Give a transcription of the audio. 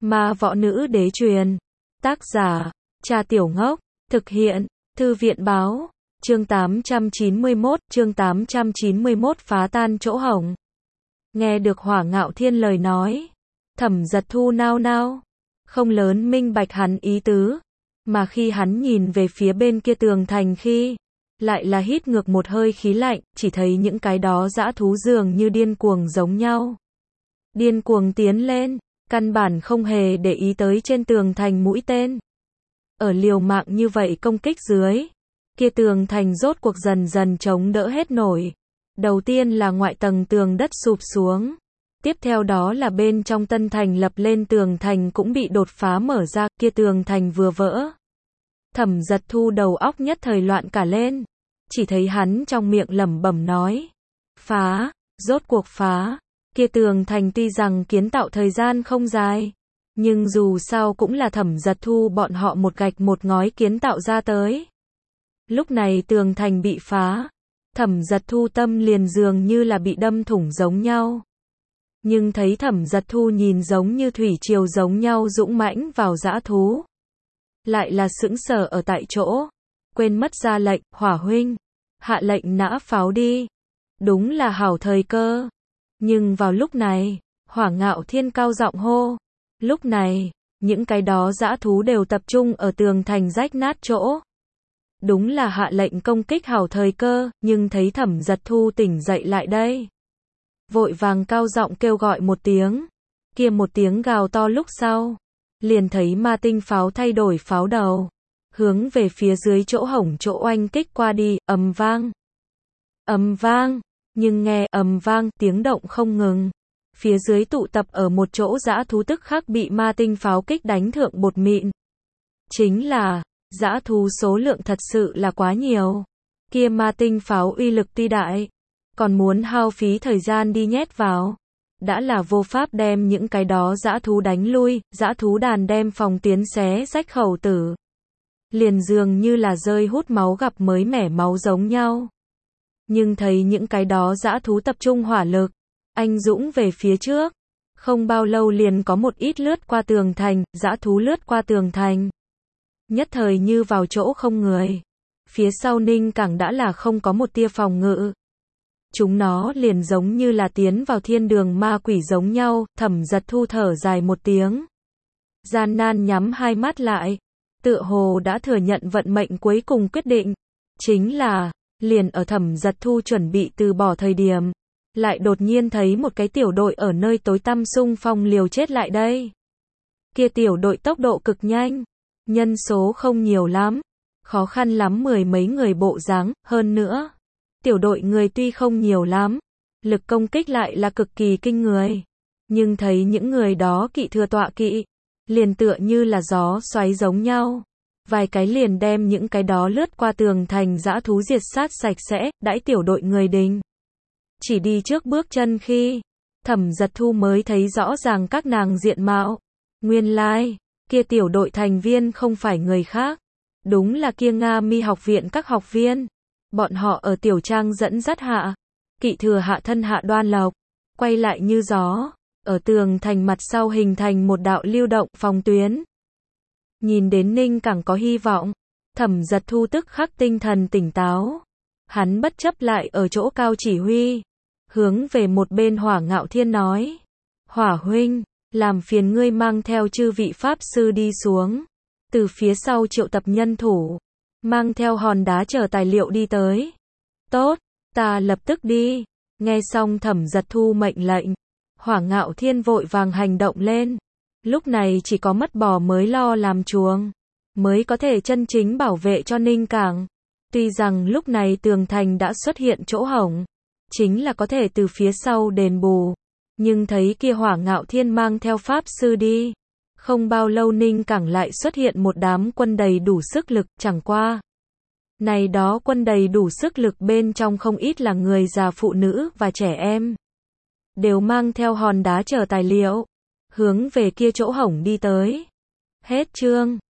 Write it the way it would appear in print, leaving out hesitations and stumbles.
Ma võ nữ đế truyền. Tác giả, Trà Tiểu Ngốc. Thực hiện, Thư viện báo. Chương 891 phá tan chỗ hổng. Nghe được Hỏa Ngạo Thiên lời nói, Thẩm Giật Thu nao nao, không lớn minh bạch hắn ý tứ, mà khi hắn nhìn về phía bên kia tường thành khi, lại là hít ngược một hơi khí lạnh, chỉ thấy những cái đó dã thú dường như điên cuồng giống nhau. Điên cuồng tiến lên, căn bản không hề để ý tới trên tường thành mũi tên. Ở liều mạng như vậy công kích dưới, kia tường thành rốt cuộc dần dần chống đỡ hết nổi. Đầu tiên là ngoại tầng tường đất sụp xuống. Tiếp theo đó là bên trong tân thành lập lên tường thành cũng bị đột phá mở ra, kia tường thành vừa vỡ. Thẩm Giật Thu đầu óc nhất thời loạn cả lên. Chỉ thấy hắn trong miệng lẩm bẩm nói. Phá, rốt cuộc phá. Kia tường thành tuy rằng kiến tạo thời gian không dài, nhưng dù sao cũng là Thẩm Giật Thu bọn họ một gạch một ngói kiến tạo ra tới. Lúc này tường thành bị phá, Thẩm Giật Thu tâm liền dường như là bị đâm thủng giống nhau. Nhưng thấy Thẩm Giật Thu nhìn giống như thủy triều giống nhau dũng mãnh vào dã thú, lại là sững sờ ở tại chỗ, quên mất ra lệnh, Hỏa huynh, hạ lệnh nã pháo đi. Đúng là hảo thời cơ. Nhưng vào lúc này, Hỏa Ngạo Thiên cao giọng hô. Lúc này, những cái đó dã thú đều tập trung ở tường thành rách nát chỗ. Đúng là hạ lệnh công kích hảo thời cơ, nhưng thấy Thẩm Giật Thu tỉnh dậy lại đây. Vội vàng cao giọng kêu gọi một tiếng. Kia một tiếng gào to lúc sau, liền thấy ma tinh pháo thay đổi pháo đầu, hướng về phía dưới chỗ hổng chỗ oanh kích qua đi, ầm vang. Ầm vang, nhưng nghe ầm vang tiếng động không ngừng. Phía dưới tụ tập ở một chỗ dã thú tức khắc bị ma tinh pháo kích đánh thượng bột mịn. Chính là, dã thú số lượng thật sự là quá nhiều. Kia ma tinh pháo uy lực tuy đại, còn muốn hao phí thời gian đi nhét vào. Đã là vô pháp đem những cái đó dã thú đánh lui, dã thú đàn đem phòng tuyến xé rách khẩu tử. Liền dường như là rơi hút máu gặp mới mẻ máu giống nhau. Nhưng thấy những cái đó dã thú tập trung hỏa lực, anh dũng về phía trước. Không bao lâu liền có một ít lướt qua tường thành, dã thú lướt qua tường thành. Nhất thời như vào chỗ không người. Phía sau Ninh Cảng đã là không có một tia phòng ngự. Chúng nó liền giống như là tiến vào thiên đường ma quỷ giống nhau, Thẩm Giật Thu thở dài một tiếng. Gian nan nhắm hai mắt lại, tựa hồ đã thừa nhận vận mệnh cuối cùng quyết định. Chính là, liền ở Thẩm Giật Thu chuẩn bị từ bỏ thời điểm, lại đột nhiên thấy một cái tiểu đội ở nơi tối tăm xung phong liều chết lại đây. Kia tiểu đội tốc độ cực nhanh, nhân số không nhiều lắm, khó khăn lắm mười mấy người bộ dáng, hơn nữa. Tiểu đội người tuy không nhiều lắm, lực công kích lại là cực kỳ kinh người. Nhưng thấy những người đó kỵ thừa tọa kỵ, liền tựa như là gió xoáy giống nhau. Vài cái liền đem những cái đó lướt qua tường thành dã thú diệt sát sạch sẽ, đãi tiểu đội người đình. Chỉ đi trước bước chân khi, Thẩm Giật Thu mới thấy rõ ràng các nàng diện mạo. Nguyên lai, kia tiểu đội thành viên không phải người khác. Đúng là kia Nga Mi học viện các học viên. Bọn họ ở tiểu trang dẫn dắt hạ, kỵ thừa hạ thân hạ đoan lộc, quay lại như gió, ở tường thành mặt sau hình thành một đạo lưu động phòng tuyến. Nhìn đến Ninh Cảng có hy vọng, Thẩm Giật Thu tức khắc tinh thần tỉnh táo. Hắn bất chấp lại ở chỗ cao chỉ huy, hướng về một bên Hỏa Ngạo Thiên nói. Hỏa huynh, làm phiền ngươi mang theo chư vị pháp sư đi xuống. Từ phía sau triệu tập nhân thủ, mang theo hòn đá chở tài liệu đi tới. Tốt, ta lập tức đi. Nghe xong Thẩm Giật Thu mệnh lệnh, Hỏa Ngạo Thiên vội vàng hành động lên. Lúc này chỉ có mất bò mới lo làm chuồng, mới có thể chân chính bảo vệ cho Ninh Cảng. Tuy rằng lúc này tường thành đã xuất hiện chỗ hổng, chính là có thể từ phía sau đền bù. Nhưng thấy kia Hỏa Ngạo Thiên mang theo pháp sư đi. Không bao lâu Ninh Cảng lại xuất hiện một đám quân đầy đủ sức lực, chẳng qua. Này đó quân đầy đủ sức lực bên trong không ít là người già phụ nữ và trẻ em. Đều mang theo hòn đá chở tài liệu, hướng về kia chỗ hổng đi tới. Hết chương.